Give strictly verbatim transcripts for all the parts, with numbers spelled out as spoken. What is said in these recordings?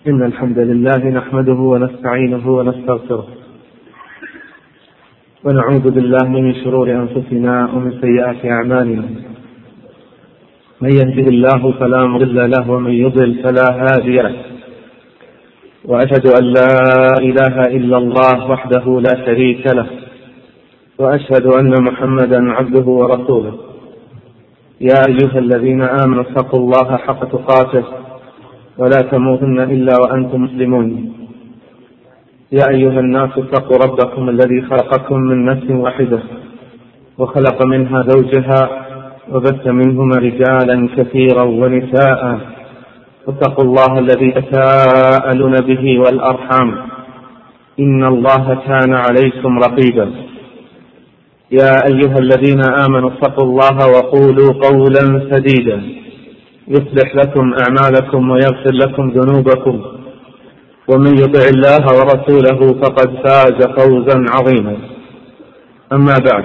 إن الحمد لله نحمده ونستعينه ونستغفره ونعوذ بالله من شرور أنفسنا ومن سيئات أعمالنا. من يهده الله فلا مضل له ومن يضلل فلا هادي له، وأشهد أن لا إله إلا الله وحده لا شريك له، وأشهد أن محمدا عبده ورسوله. يا أيها الذين آمنوا اتقوا الله حق تقاته ولا تموتن إلا وأنتم مسلمون. يا أيها الناس اتقوا ربكم الذي خلقكم من نفس واحدة وخلق منها زوجها وبث منهما رجالا كثيرا ونساء، واتقوا الله الذي تساءلون به والأرحام إن الله كان عليكم رقيبا. يا أيها الذين آمنوا اتقوا الله وقولوا قولا سديدا يصلح لكم أعمالكم ويغفر لكم ذنوبكم، ومن يطع الله ورسوله فقد فاز فوزا عظيما. أما بعد،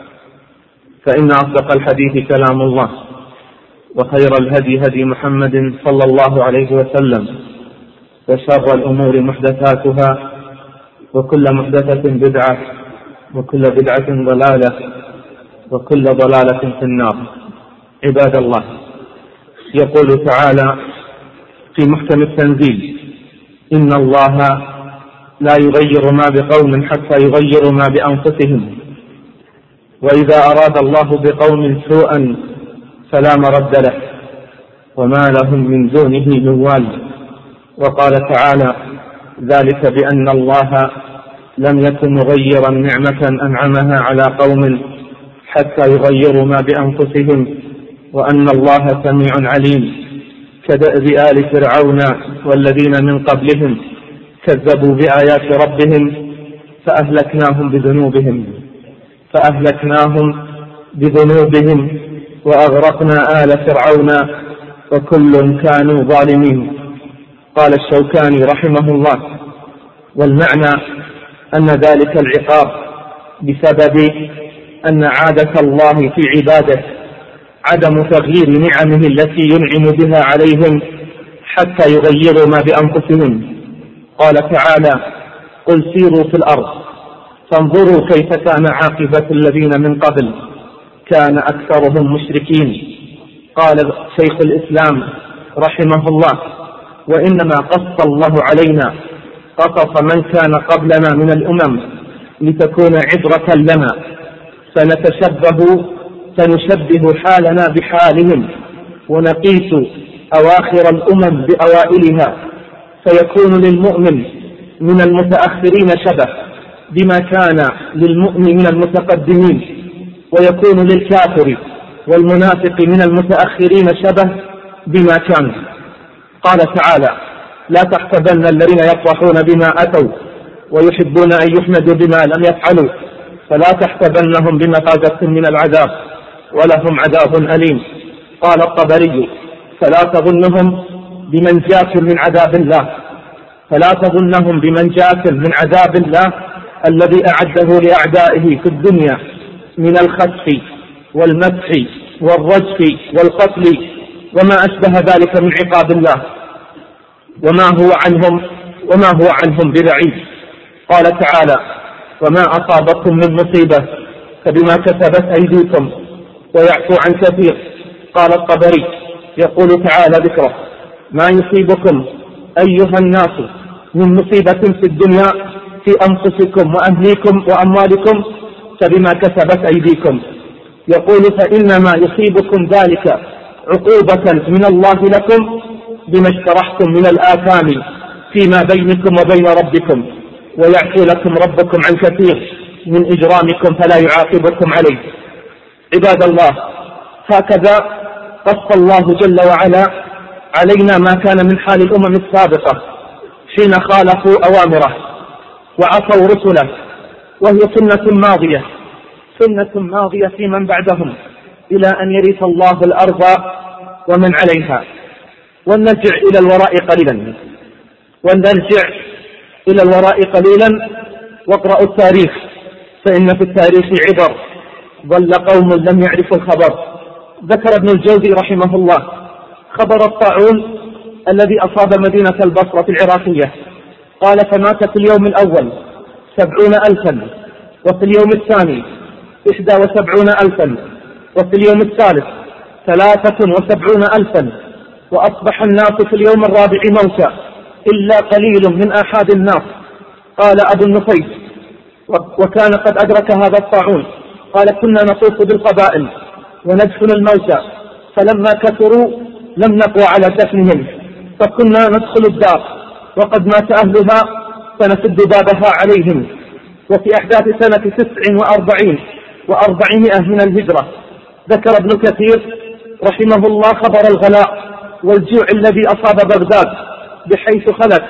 فإن أصدق الحديث كلام الله، وخير الهدي هدي محمد صلى الله عليه وسلم، وشر الأمور محدثاتها، وكل محدثة بدعة، وكل بدعة ضلالة، وكل ضلالة في النار. عباد الله، يقول تعالى في محكم التنزيل: إن الله لا يغير ما بقوم حتى يغيروا ما بأنفسهم، وإذا أراد الله بقوم سوءا فلا مرد له، وما لهم من دونه من وال. وقال تعالى: ذلك بأن الله لم يكن مغيرا نعمة أنعمها على قوم حتى يغيروا ما بأنفسهم، وأن الله سميع عليم. كدأب آل فرعون والذين من قبلهم كذبوا بآيات ربهم فأهلكناهم بذنوبهم فأهلكناهم بذنوبهم وأغرقنا آل فرعون وكل كانوا ظالمين. قال الشوكاني رحمه الله: والمعنى أن ذلك العقاب بسبب أن عادة الله في عباده عدم تغيير نعمه التي ينعم بها عليهم حتى يغيروا ما بأنفسهم. قال تعالى: قل سيروا في الأرض فانظروا كيف كان عاقبة الذين من قبل كان أكثرهم مشركين. قال شيخ الإسلام رحمه الله: وإنما قص الله علينا قصص من كان قبلنا من الأمم لتكون عبرة لنا، فنتشبه فنشبه حالنا بحالهم ونقيس أواخر الأمم بأوائلها، فيكون للمؤمن من المتأخرين شبه بما كان للمؤمن من المتقدمين، ويكون للكافر والمنافق من المتأخرين شبه بما كان. قال تعالى: لا تحسبن الذين يفرحون بما أتوا ويحبون أن يحمدوا بما لم يفعلوا فلا تحسبنهم بمفازة من العذاب ولهم عذاب أليم. قال الطبري: فلا تظنهم بمن جاك من عذاب الله فلا تظنهم بمن جاك من عذاب الله الذي أعده لأعدائه في الدنيا من الخسف والمسح والرجف والقتل وما أشبه ذلك من عقاب الله، وما هو عنهم وما هو عنهم ببعيد. قال تعالى: وما أصابكم من مصيبة فبما كسبت أيديكم ويعفو عن كثير. قال الطبري يقول تعالى ذكره: ما يصيبكم أيها الناس من مصيبة في الدنيا في أنفسكم وأهليكم وأموالكم فبما كسبت أيديكم. يقول: فإنما يصيبكم ذلك عقوبة من الله لكم بما اشترحتم من الآثام فيما بينكم وبين ربكم، ويعفو لكم ربكم عن كثير من إجرامكم فلا يعاقبكم عليه. عباد الله، هكذا قص الله جل وعلا علينا ما كان من حال الأمم السابقة حين خالفوا أوامره وعصوا رسله، وهي سنة ماضية سنة ماضية في من بعدهم إلى أن يرث الله الأرض ومن عليها. ونرجع إلى الوراء قليلا ونرجع إلى الوراء قليلا واقرأوا التاريخ، فإن في التاريخ عبر. ظل قوم لم يعرفوا الخبر. ذكر ابن الجوزي رحمه الله خبر الطاعون الذي أصاب مدينة البصرة العراقية. قال: فمات في اليوم الأول سبعون ألفا، وفي اليوم الثاني إحدى وسبعون ألفا، وفي اليوم الثالث ثلاثة وسبعون ألفا، وأصبح الناس في اليوم الرابع موتى إلا قليل من آحاد الناس. قال أبو النفيس: وكان قد أدرك هذا الطاعون. قال: كنا نطوف بالقبائل وندفن الموتى، فلما كثروا لم نقوى على دفنهم، فكنا ندخل الدار وقد مات أهلها فنسد بابها عليهم. وفي أحداث سنة تسع وأربعين وأربعمائة من الهجرة ذكر ابن كثير رحمه الله خبر الغلاء والجوع الذي أصاب بغداد، بحيث خلت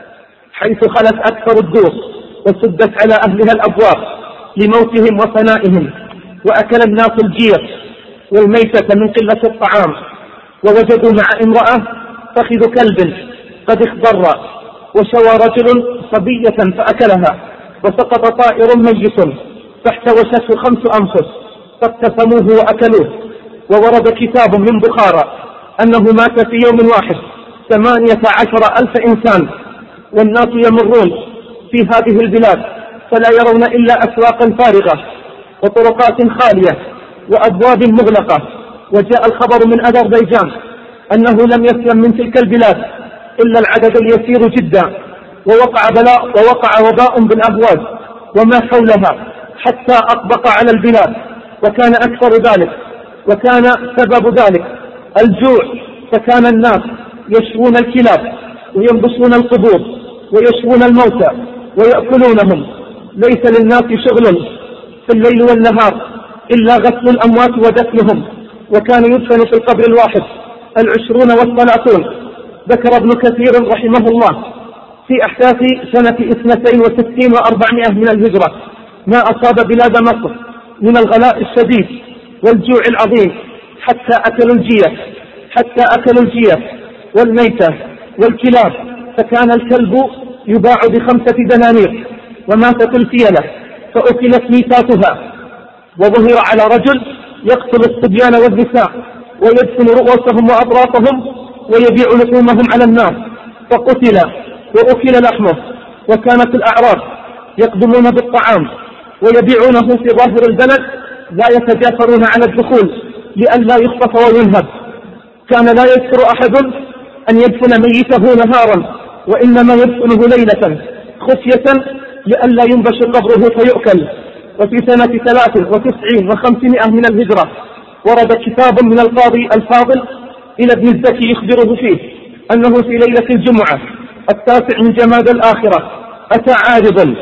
حيث خلت أكثر الدور وسدت على أهلها الأبواب لموتهم وفنائهم، وأكل الناس الجير والميتة من قلة الطعام، ووجدوا مع امرأة فخذ كلب قد اخضر، وشوى رجل صبية فأكلها، وسقط طائر ميت فاحتوشته خمس أنفس فاقتسموه وأكلوه. وورد كتاب من بخارى أنه مات في يوم واحد ثمانية عشر ألف إنسان، والناس يمرون في هذه البلاد فلا يرون إلا أسواقا فارغة وطرقات خالية وأبواب مغلقة. وجاء الخبر من أذربيجان أنه لم يسلم من تلك البلاد إلا العدد اليسير جدا، ووقع بلاء ووقع وباء بالأبواب وما حولها حتى أطبق على البلاد، وكان أكثر ذلك وكان سبب ذلك الجوع، فكان الناس يشوون الكلاب وينبشون القبور ويشوون الموتى ويأكلونهم. ليس للناس شغل في الليل والنهار إلا غسل الأموات ودفنهم، وكان يدفن في القبر الواحد العشرون والثلاثون. ذكر ابن كثير رحمه الله في أحداث سنة اثنتين وستين وأربعمائة من الهجرة ما أصاب بلاد مصر من الغلاء الشديد والجوع العظيم، حتى أكلوا الجية حتى أكلوا الجية والميتة والكلاب، فكان الكلب يباع بخمسة دنانير، وماتت الفيلة فأكلت ميتاتها. وظهر على رجل يقتل الصبيان والنساء ويدفن رؤوسهم وأطرافهم ويبيع لحومهم على الناس، فقتل وأكل لحمه. وكانت الأعراب يقدمون بالطعام ويبيعونه في ظاهر البلد، لا يتجافرون على الدخول لئلا يخطف وينهب. كان لا يذكر أحد أن يدفن ميته نهارا، وإنما يدفنه ليلة خفية لئلا ينبش قبره فيؤكل. وفي سنة ثلاث وتسعين وخمسمائة من الهجرة ورد كتاب من القاضي الفاضل إلى ابن الزكي يخبره فيه أنه في ليلة الجمعة التاسع من جماد الآخرة أتى عارض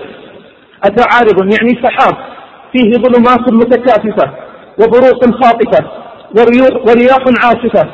أتى عارض يعني سحاب فيه ظلمات متكاثفة وبروق خاطفة ورياح عاصفة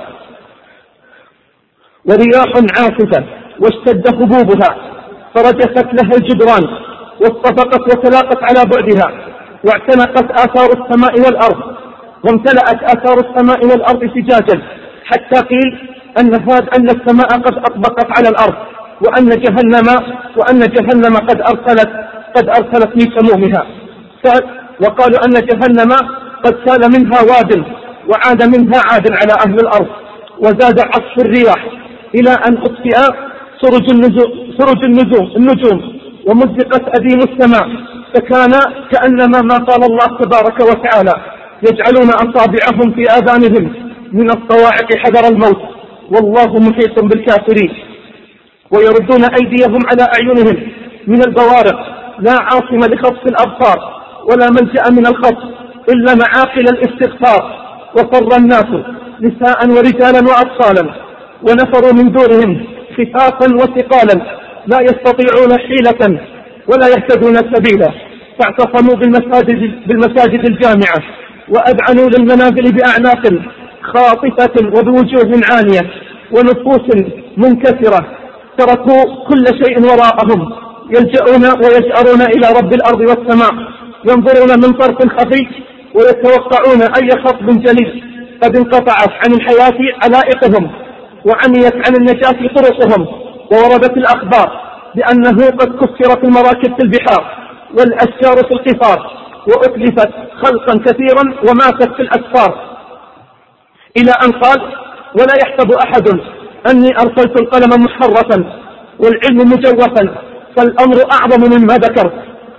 ورياح عاصفة واشتد هبوبها، فرجفت لها الجدران واصطفقت وتلاقت على بعدها، واعتنقت آثار السماء والأرض، وامتلأت آثار السماء والأرض فجاجا، حتى قيل أن هذا أن السماء قد أطبقت على الأرض، وأن جهنم وأن جهنم قد أرسلت قد أرسلت من سمومها. وقالوا أن جهنم قد سال منها واد وعاد منها عاد على أهل الأرض، وزاد عصف الرياح إلى أن أطفئ سرج النجوم, سرج النجوم, النجوم ومزقت أديم السماء، فكان كأنما ما قال الله تبارك وتعالى: يجعلون أصابعهم في آذانهم من الصواعق حذر الموت والله محيط بالكافرين، ويردون أيديهم على أعينهم من البوارق، لا عاصم لخطف الأبصار ولا ملجأ من الخطف إلا معاقل الاستغفار. وفر الناس نساء ورجالا وأطفالا، ونفروا من دورهم خفافا وثقالا، لا يستطيعون حيلة ولا يهتدون سبيلا، فاعتصموا بالمساجد, بالمساجد الجامعة، وأذعنوا للمنازل بأعناق خاطفة وبوجوه عانية ونفوس منكسرة، تركوا كل شيء وراءهم، يلجؤون ويجأرون إلى رب الأرض والسماء، ينظرون من طرف خفي ويتوقعون أي خطب جليل. قد انقطعت عن الحياة علائقهم وعميت عن النجاة طرقهم، ووردت الأخبار بأنه قد كسرت المراكب في البحار والأشجار في القفار، وأتلفت خلقا كثيرا وماتت في الأسفار، إلى أن قال: ولا يحسب أحد أني أرسلت القلم محرفا والعلم مجوفا، فالأمر أعظم مما ذكرت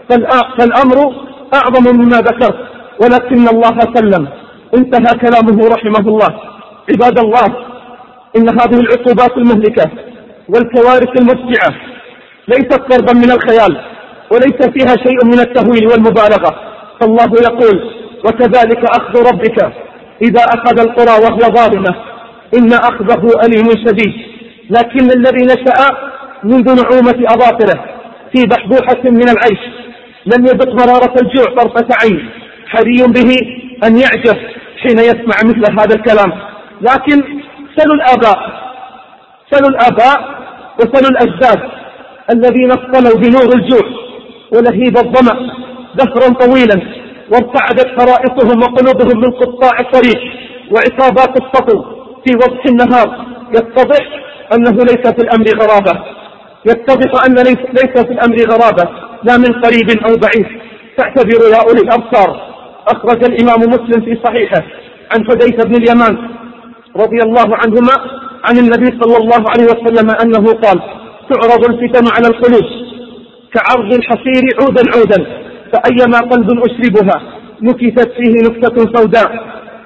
فالأمر أعظم مما ذكرت ولكن الله سلم. انتهى كلامه رحمه الله. عباد الله، إن هذه العقوبات المهلكة والكوارث المفجعة ليست ضربا من الخيال، وليس فيها شيء من التهويل والمبالغة، فالله يقول: وكذلك أخذ ربك إذا أخذ القرى وهي ظالمة إن أخذه أليم شديد. لكن الذي نشأ منذ نعومة أظافره في بحبوحة من العيش لم يذق مرارة الجوع طرفة عين، حري به أن يعجب حين يسمع مثل هذا الكلام. لكن سلوا الآباء سلوا الآباء وسلوا الأجداد الذين اصطلوا بنور الجوع ولهيب الظمأ دهرا طويلا، وارتعدت فرائصهم وقلوبهم من قطاع الطريق وعصابات السطو في وضح النهار. يتضح أنه ليس في الأمر غرابة يتضح أن ليس في الأمر غرابة لا من قريب أو بعيد. فاعتبروا يا أولي الأبصار. أخرج الإمام مسلم في صحيحه عن حذيفة بن اليمان رضي الله عنهما عن النبي صلى الله عليه وسلم أنه قال: تعرض الفتن على القلوب كعرض الحصير عودا عودا، فأيما قلب أشربها نكتت فيه نكتة سوداء،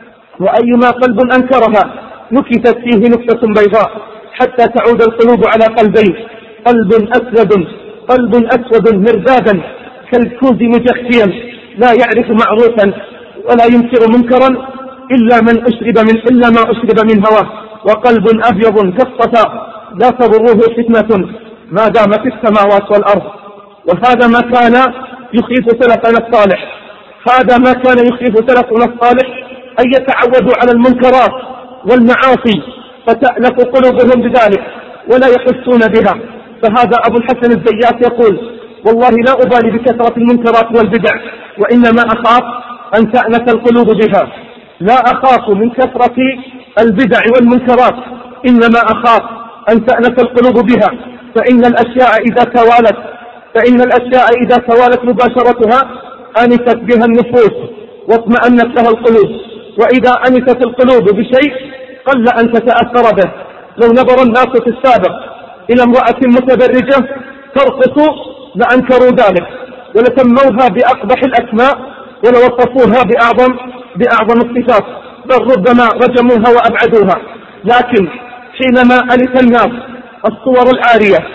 وأيما قلب أنكرها نكتت فيه نكتة بيضاء، حتى تعود القلوب على قلبين: قلب أسود قلب أسود مردادا كالكوز مجخيا لا يعرف معروفا ولا ينكر منكرا إلا من أشرب من إلا ما أشرب من هواه، وقلب أبيض كالصفا لا تضره فتنة ما دام في السماوات والأرض. وهذا ما كان يخيف سلفنا الصالح هذا ما كان يخيف سلفنا الصالح أن يتعودوا على المنكرات والمعاصي فتألف قلوبهم بذلك ولا يحسون بها. فهذا أبو الحسن الزيات يقول: والله لا أبالي بكثرة المنكرات والبدع، وإنما أخاف أن تأنس القلوب بها. لا أخاف من كثرة البدع والمنكرات، إنما أخاف أن تأنس القلوب بها، فإن الأشياء إذا توالت فإن الأشياء إذا توالت مباشرتها أنست بها النفوس واطمأنت لها القلوب، وإذا أنست القلوب بشيء قل أن تتأثر به. لو نظر الناس في السابق إلى امرأة متبرجة ترقص لأنكروا ذلك ولسموها بأقبح الأسماء ولوصفوها بأعظم بأعظم الصفات، بل ربما رجموها وأبعدوها. لكن حينما ألف الناس الصور العارية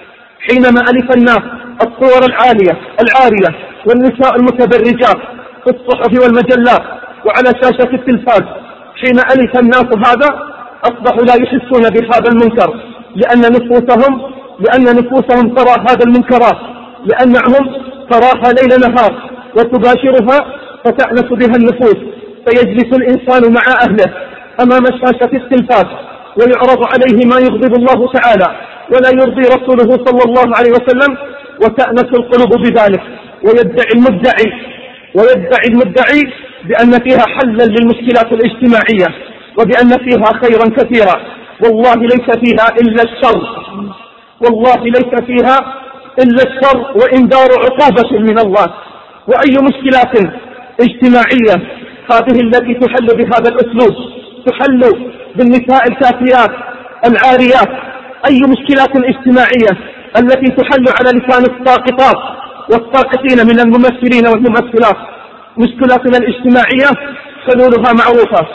حينما ألف الناس الصور العالية العارية والنساء المتبرجات في الصحف والمجلات وعلى شاشة التلفاز، حين ألف الناس هذا أصبحوا لا يحسون بهذا المنكر، لأن نفوسهم لأن نفوسهم ترى هذا المنكرات، لأنهم تراها ليل نهار وتباشرها فتأنس بها النفوس. فيجلس الإنسان مع أهله أمام شاشة التلفاز ويعرض عليه ما يغضب الله تعالى ولا يرضي رسوله صلى الله عليه وسلم، وتأنس القلوب بذلك. ويدعي المدعي ويدعي المدعي بأن فيها حلا للمشكلات الاجتماعية وبأن فيها خيرا كثيرا. والله ليس فيها إلا الشر والله ليس فيها إلا الشر وإنذار عقوبة من الله. وأي مشكلات اجتماعية هذه التي تحل بهذا الأسلوب؟ تحل بالنساء الكافيات العاريات. أي مشكلات اجتماعية التي تحل على لسان الساقطات والساقطين من الممثلين والممثلات؟ مشكلاتنا الاجتماعية حلولها معروفة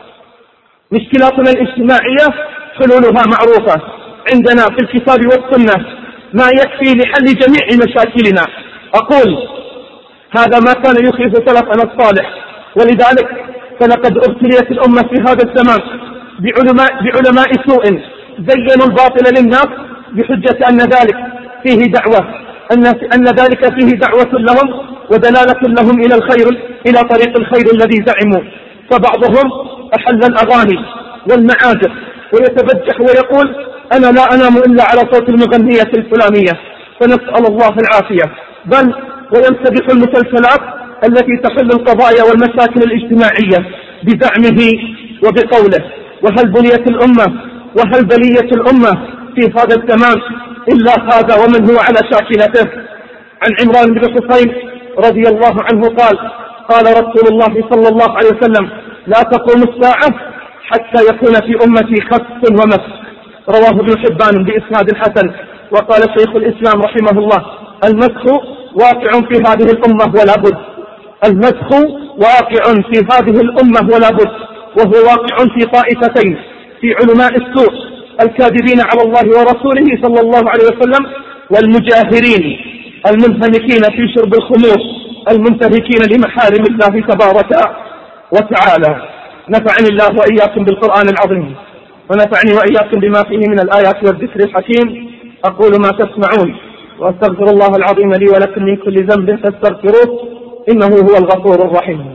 مشكلاتنا الاجتماعية حلولها معروفة عندنا في الكتاب والسنة ما يكفي لحل جميع مشاكلنا. أقول هذا ما كان يخيف سلفنا الصالح، ولذلك فلقد ابتليت الأمة في هذا الزمان بعلماء, بعلماء سوء زينوا الباطل للناس بحجة أن ذلك فيه دعوة أن, أن ذلك فيه دعوة لهم ودلالة لهم إلى الخير إلى طريق الخير الذي زعموا. فبعضهم أحل الأغاني والمعازف ويتبجح ويقول: أنا لا أنام إلا على صوت المغنية الفلانية، فنسأل الله العافية. بل ويمتدح المسلسلات التي تحل القضايا والمشاكل الاجتماعية بزعمه وبقوله. وهل بنيت الأمة وهل بلية الأمة في هذا الزمان إلا هذا ومن هو على شاكلته؟ عن عمران بن حسين رضي الله عنه قال: قال رسول الله صلى الله عليه وسلم: لا تقوم الساعة حتى يكون في أمتي خس ومس. رواه ابن حبان بإسناد حسن. وقال شيخ الإسلام رحمه الله: المسخ واقع في هذه الأمة ولا بد. المسخ واقع في هذه الأمة ولا بد، وهو واقع في طائفتين: في علماء السوء الكاذبين على الله ورسوله صلى الله عليه وسلم، والمجاهرين المنهمكين في شرب الخمور المنتهكين لمحارم الله تبارك وتعالى. نفعني الله وإياكم بالقرآن العظيم، ونفعني وإياكم بما فيه من الآيات والذكر الحكيم. أقول ما تسمعون، وأستغفر الله العظيم لي ولكم من كل ذنب فاستغفروه إنه هو الغفور الرحيم.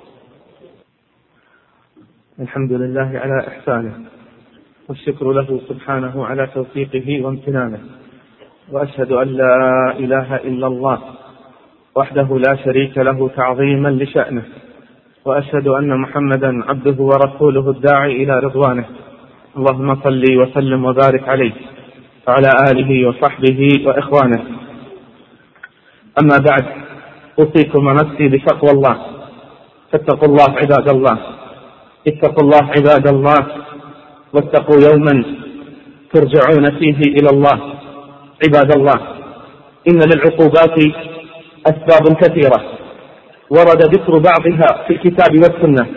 الحمد لله على إحسانه، والشكر له سبحانه على توفيقه وامتنانه، وأشهد أن لا إله إلا الله وحده لا شريك له تعظيما لشأنه، وأشهد أن محمدا عبده ورسوله الداعي إلى رضوانه. اللهم صل وسلم وبارك عليه وعلى آله وصحبه وإخوانه. أما بعد، أوصيكم ونفسي بتقوى الله. فاتقوا الله عباد الله، اتقوا الله عباد الله، واتقوا يوما ترجعون فيه إلى الله. عباد الله، إن للعقوبات أسباب كثيرة ورد ذكر بعضها في الكتاب والسنة،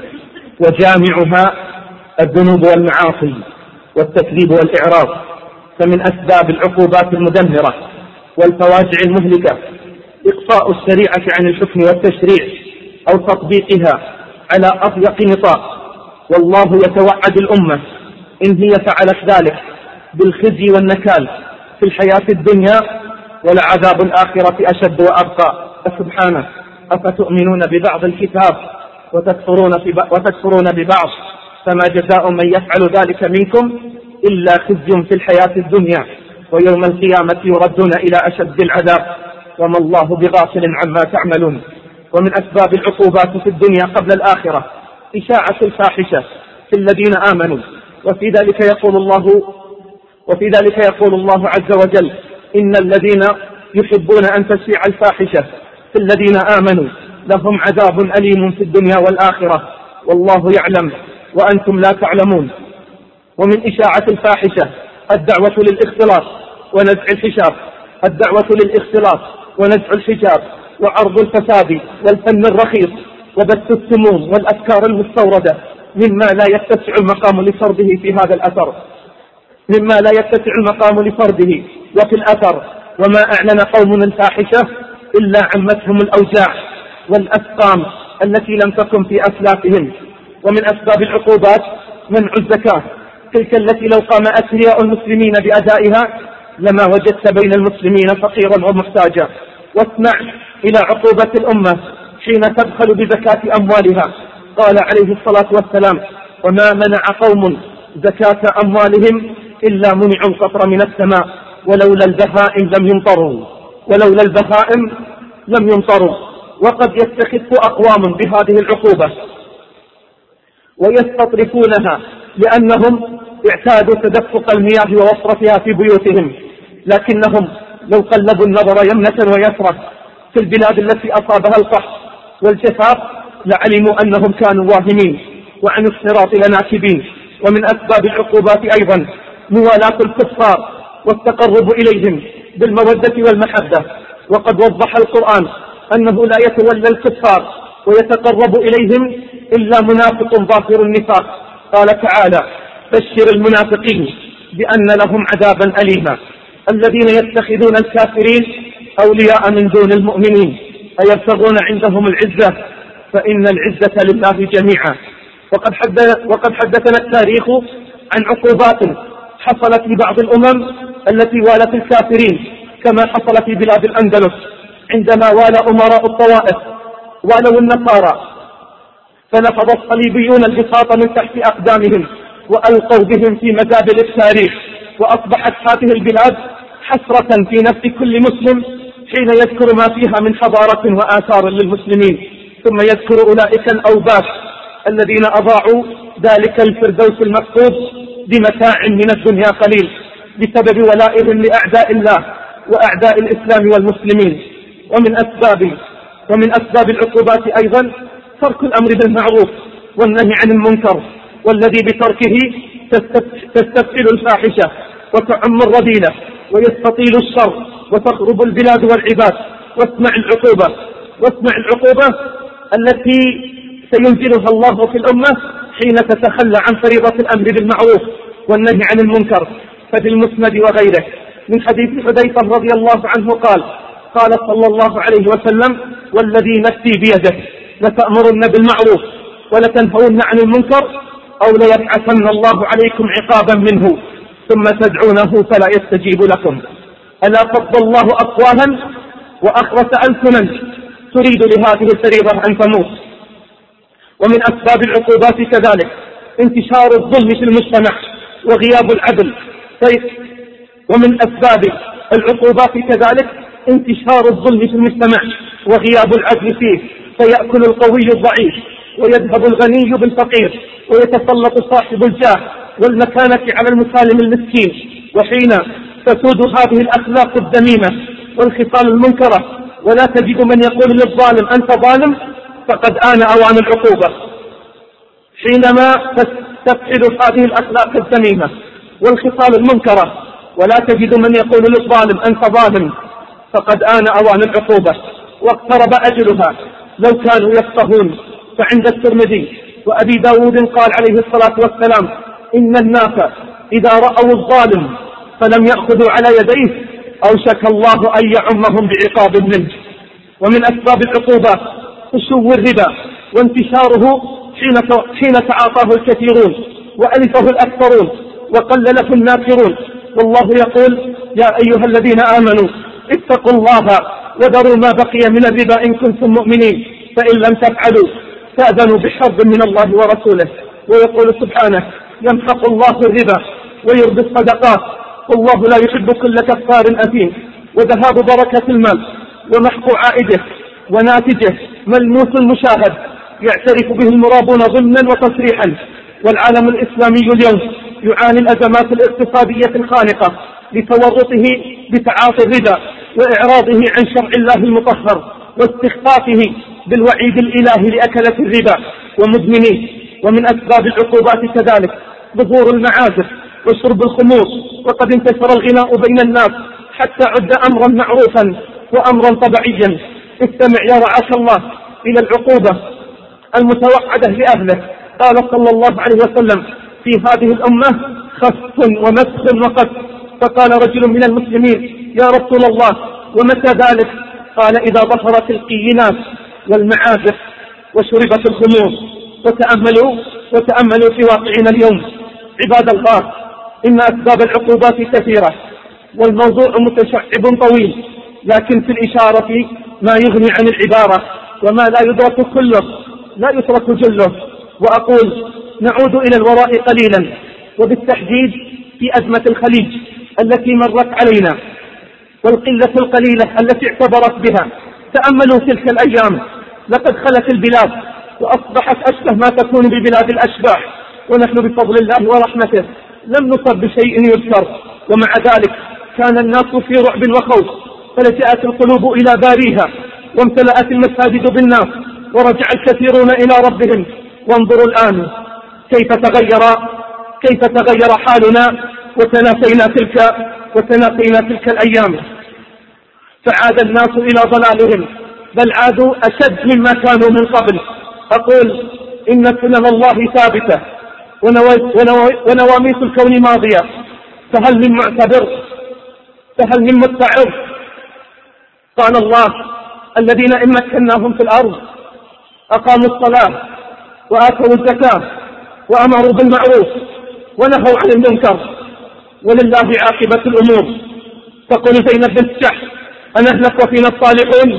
وجامعها الذنوب والمعاصي والتكذيب والإعراض. فمن أسباب العقوبات المدمرة والفواجع المهلكة إقصاء الشريعة عن الحكم والتشريع أو تطبيقها على أضيق نطاق، والله يتوعد الأمة إن هي فعلت ذلك بالخزي والنكال في الحياة الدنيا، ولعذاب الآخرة أشد وأبقى. سبحانه: أفتؤمنون ببعض الكتاب وتكفرون, وتكفرون ببعض، فما جزاء من يفعل ذلك منكم إلا خزي في الحياة الدنيا، ويوم القيامة يردون إلى أشد العذاب، وما الله بغافل عما تعملون. ومن أسباب العقوبات في الدنيا قبل الآخرة إشاعة الفاحشة في الذين آمنوا، وفي ذلك يقول الله وفي ذلك يقول الله عز وجل: إن الذين يحبون أن تشيع الفاحشة في الذين آمنوا لهم عذاب أليم في الدنيا والآخرة والله يعلم وأنتم لا تعلمون. ومن إشاعة الفاحشة الدعوة للاختلاط ونزع الحجاب الدعوة للاختلاط ونزع الحجاب وعرض الفساد والفن الرخيص وبث السموم والأفكار المستوردة، مما لا يتسع المقام لفرضه في هذا الأثر مما لا يتسع المقام لفرضه وفي الأثر. وما أعلن قوم الفاحشة إلا عمتهم الأوجاع والأسقام التي لم تكن في أسلافهم. ومن أسباب العقوبات منع الزكاة، تلك التي لو قام أثرياء المسلمين بأدائها لما وجدت بين المسلمين فقيرا ومحتاجا. واسمع إلى عقوبة الأمة حين تبخل بزكاة أموالها. قال عليه الصلاة والسلام: وما منع قوم زكاة أموالهم إلا منعوا القطر من السماء ولولا البهائم لم يمطروا ولولا البهائم لم يمطروا. وقد يستخف أقوام بهذه العقوبة ويستطرفونها لأنهم اعتادوا تدفق المياه ووفرتها في بيوتهم، لكنهم لو قلبوا النظر يمنة ويسرة في البلاد التي أصابها القحط والجفاف لعلموا أنهم كانوا واهمين وعن الصراط لناكبين. ومن أسباب العقوبات أيضا موالاة الكفار والتقرب إليهم بالمودة والمحبة، وقد وضح القرآن أنه لا يتولى الكفار ويتقرب إليهم إلا منافق ظاهر النفاق. قال تعالى: بشر المنافقين بأن لهم عذابا أليما الذين يتخذون الكافرين أولياء من دون المؤمنين أيبتغون عندهم العزة فإن العزة لله جميعا. وقد, حدث وقد حدثنا التاريخ عن عقوبات حصلت لبعض الأمم التي والت الكافرين، كما حصل في بلاد الأندلس عندما والى أمراء الطوائف والوا النصارى فنفض الصليبيون البساط من تحت أقدامهم وألقوا بهم في مزابل التاريخ، وأصبحت هذه البلاد حسرة في نفس كل مسلم حين يذكر ما فيها من حضارة وآثار للمسلمين، ثم يذكر أولئك الأوباش الذين أضاعوا ذلك الفردوس المفقود بمتاع من الدنيا قليل بسبب ولائهم لأعداء الله وأعداء الإسلام والمسلمين. ومن أسباب ومن أسباب العقوبات أيضا ترك الأمر بالمعروف والنهي عن المنكر، والذي بتركه تستفعل الفاحشة وتعم الرذيلة ويستطيل الشر وتخرب البلاد والعباد. واسمع العقوبة واسمع العقوبة التي سينزلها الله في الأمة حين تتخلى عن فريضة الأمر بالمعروف والنهي عن المنكر. ففي المسند وغيره من حديث حذيفة رضي الله عنه قال قال صلى الله عليه وسلم: والذي نفسي بيده لتأمرن بالمعروف ولتنهون عن المنكر أو ليبعثن الله عليكم عقابا منه ثم تدعونه فلا يستجيب لكم. ألا فضل الله أقوالا وأخرس ألسنا تريد لهذه الفريضة أن تموت. ومن أسباب العقوبات كذلك انتشار الظلم في المجتمع وغياب العدل. ومن أسباب العقوبات كذلك انتشار الظلم في المجتمع وغياب العدل فيه، فيأكل القوي الضعيف ويذهب الغني بالفقير ويتسلط صاحب الجاه والمكانة على المسالم المسكين. وحين تسود هذه الأخلاق الذميمة والخصال المنكرة ولا تجد من يقول للظالم أنت ظالم، فقد آن أوان العقوبة. حينما تفعل هذه الأخلاق الذميمة والخصال المنكرة ولا تجد من يقول للظالم أنت ظالم، فقد آن أوان العقوبة واقترب أجلها. لو كانوا يفقهون. فعند الترمذي وأبي داود قال عليه الصلاة والسلام: إن الناس إذا رأوا الظالم فلم يأخذوا على يديه أوشك الله أن يعمهم بعقاب منه. ومن أسباب العقوبة خشو الربا وانتشاره حين تعاطاه الكثيرون وألفه الأكثرون وقلله الناكرون. والله يقول: يا أيها الذين آمنوا اتقوا الله وذروا ما بقي من الربا إن كنتم مؤمنين فإن لم تفعلوا فأذنوا بحرب من الله ورسوله. ويقول سبحانه: يمحق الله الربا ويربي الصدقات والله لا يحب كل كفار أثيم. وذهاب بركة المال ومحق عائده وناتجه ملموس مشاهد يعترف به المرابون ضمنا وتصريحا. والعالم الإسلامي اليوم يعاني الأزمات الاقتصادية الخانقة لتورطه بتعاطي الربا وإعراضه عن شرع الله المطهر واستخفافه بالوعيد الإلهي لأكلة الربا ومدمنيه. ومن أسباب العقوبات كذلك ظهور المعازف وشرب الخمور، وقد انتشر الغناء بين الناس حتى عد أمرا معروفا وأمرا طبيعيا. استمع يا رعاك الله إلى العقوبة المتوعدة لأهله. قال صلى الله عليه وسلم: في هذه الأمة خسف ومسخ وقذف. فقال رجل من المسلمين: يا رسول الله ومتى ذلك؟ قال: إذا ظهرت القينات والمعازف وشربت الخمور. وتأملوا وتأملوا في واقعنا اليوم عباد الله، إن أسباب العقوبات كثيرة والموضوع متشعب طويل، لكن في الإشارة ما يغني عن العبارة، وما لا يدرك كله لا يترك جله. وأقول: نعود إلى الوراء قليلا وبالتحديد في أزمة الخليج التي مرت علينا والقلة القليلة التي اعتبرت بها. تأملوا تلك الأيام، لقد خلت البلاد وأصبحت أشبه ما تكون ببلاد الأشباح، ونحن بفضل الله ورحمته لم نصب بشيء يذكر، ومع ذلك كان الناس في رعب وخوف، فلجأت القلوب إلى باريها وامتلأت المساجد بالناس ورجع الكثيرون إلى ربهم. وانظروا الآن كيف تغير كيف تغير حالنا وتناسينا تلك وتناسينا تلك الأيام، فعاد الناس إلى ضلالهم، بل عادوا أشد مما كانوا من قبل. أقول: إن سنن الله ثابتة ونواميس الكون ماضية، فهل من معتبر؟ فهل من متعظ؟ قال الله: الذين إن مكناهم في الأرض أقاموا الصلاة وآتوا الزكاة وأمروا بالمعروف ونهوا عن المنكر ولله عاقبة الأمور. تقول زينب بنت جحش: أنهلك وفينا الصالحون؟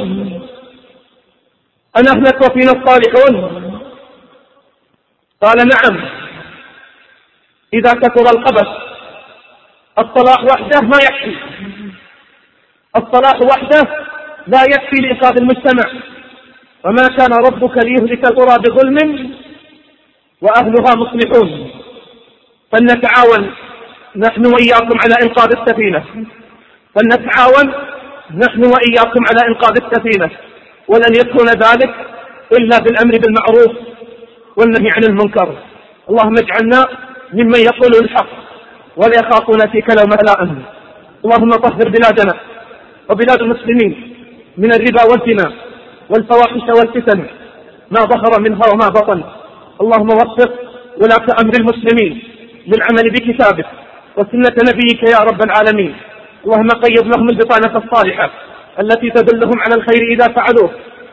أنهلك وفينا الصالحون؟ قال: نعم، إذا كثر الخبث. الصلاح وحده ما يكفي، الصلاح وحده لا يكفي لإنقاذ المجتمع. وما كان ربك ليهلك القرى بظلم وأهلها مصلحون. فلنتعاون نحن وإياكم على إنقاذ السفينة، فلنتعاون نحن وإياكم على إنقاذ السفينة، ولن يكون ذلك إلا بالأمر بالمعروف والنهي عن المنكر. اللهم اجعلنا ممن يقول الحق ولا يخافون فيك لومة لائم. اللهم طهر بلادنا وبلاد المسلمين من الربا والزنا والفواحش والفتن ما ظهر منها وما بطن. اللهم وفق ولاة أمر المسلمين للعمل بكتابك وسنة نبيك يا رب العالمين. اللهم قيض لهم البطانة الصالحة التي تدلهم على الخير إذا فعلوه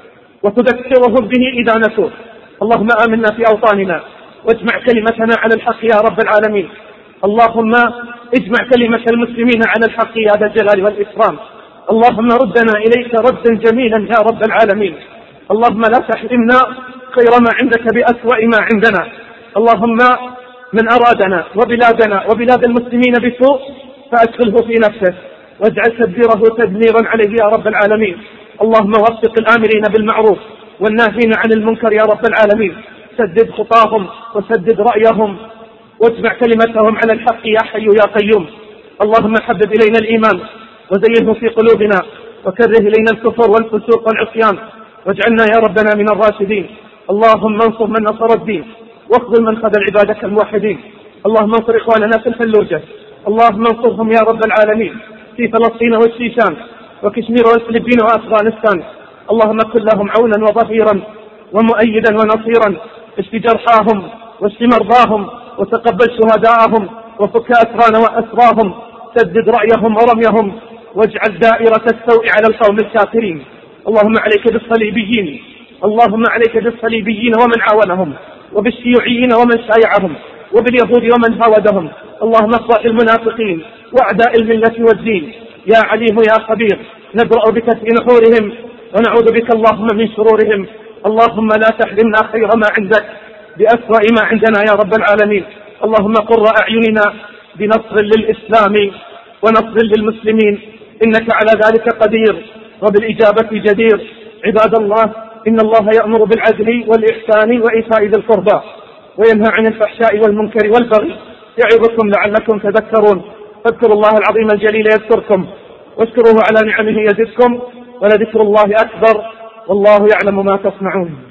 وتذكرهم به إذا نسوه. اللهم آمنا في أوطاننا واجمع كلمتنا على الحق يا رب العالمين. اللهم اجمع كلمة المسلمين على الحق يا ذا الجلال والإكرام. اللهم ردنا إليك ردا جميلا يا رب العالمين. اللهم لا تحرمنا خير ما عندك بأسوأ ما عندنا. اللهم من أرادنا وبلادنا وبلاد المسلمين بسوء فأشغله في نفسه واجعل تدبيره تدميرا عليه يا رب العالمين. اللهم وفق الآمرين بالمعروف والناهين عن المنكر يا رب العالمين. سدد خطاهم وسدد رأيهم واجمع كلمتهم على الحق يا حي يا قيوم. اللهم حبب إلينا الإيمان وزينه في قلوبنا وكره إلينا الكفر والفسوق والعصيان واجعلنا يا ربنا من الراشدين. اللهم انصر من نصر الدين واخذل من خذل عبادك الموحدين. اللهم انصر إخواننا في الفلوجة. اللهم انصرهم يا رب العالمين في فلسطين والشيشان وكشمير والفلبين وأفغانستان. اللهم كن لهم عونا وظهيرا ومؤيدا ونصيرا. اشف جرحاهم واشف مرضاهم وتقبل شهداءهم وفك أسرانا وأسراهم. سدد رأيهم ورميهم واجعل دائرة السوء على القوم الكافرين. اللهم عليك بالصليبيين. اللهم عليك بالصليبيين ومن عاونهم وبالشيوعيين ومن شايعهم وباليهود ومن هاودهم. اللهم اصلح المنافقين وأعداء الملة والدين يا عليم يا خبير. نبرأ بك في نحورهم ونعوذ بك اللهم من شرورهم. اللهم لا تحرمنا خير ما عندك بأسوأ ما عندنا يا رب العالمين. اللهم قر أعيننا بنصر للإسلام ونصر للمسلمين إنك على ذلك قدير وبالإجابة جدير. عباد الله، إن الله يأمر بالعدل والإحسان وإيتاء ذي القربى وينهى عن الفحشاء والمنكر والبغي يعظكم لعلكم تذكرون. فاذكروا الله العظيم الجليل يذكركم واشكروه على نعمه يزدكم ولذكر الله أكبر والله يعلم ما تصنعون.